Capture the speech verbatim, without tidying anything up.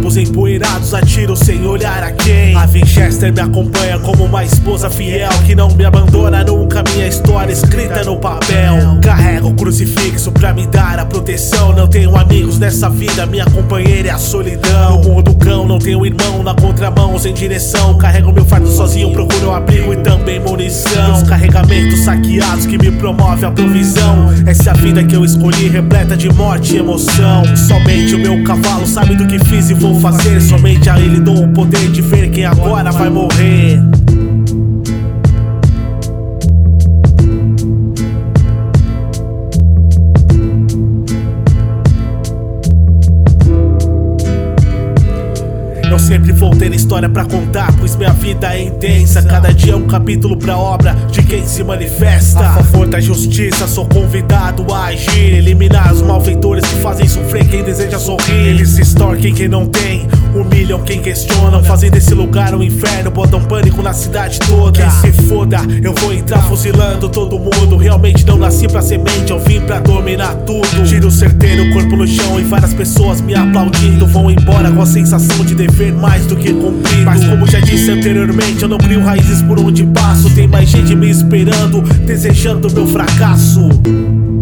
corpos empoeirados, atiro sem olhar a quem. A Winchester me acompanha como uma esposa fiel que não me abandona nunca, minha história escrita no papel. Carrego o crucifixo pra me dar a proteção. Não tenho amigos nessa vida, minha companheira é a solidão. No mundo cão, não tenho irmão na contramão, sem direção. Carrego meu fardo sozinho, procuro abrigo e também munição. Os carregamentos saqueados que me promovem a provisão. Essa é a vida que eu escolhi, repleta de morte e emoção. Somente o meu cavalo sabe do que fiz e vou fazer. Somente a ele dou o poder de ver quem agora vai morrer. Eu sempre vou ter história pra contar, pois minha vida é intensa. Cada dia é um capítulo pra obra de quem se manifesta. A favor da justiça sou convidado a agir, eliminar os malfeitores que fazem sofrer quem deseja sorrir. Eles se extorquem quem não tem, humilham quem questionam, fazem desse lugar um inferno, botam pânico na cidade toda. Quem se foda, eu vou entrar fuzilando todo mundo. Realmente não nasci pra semente, eu vim pra dominar tudo. Tiro certeiro, corpo no chão e várias pessoas me aplaudindo. Vão embora com a sensação de dever mais do que cumprido. Mas como já disse anteriormente, eu não crio raízes por onde passo. Tem mais gente me esperando, desejando meu fracasso.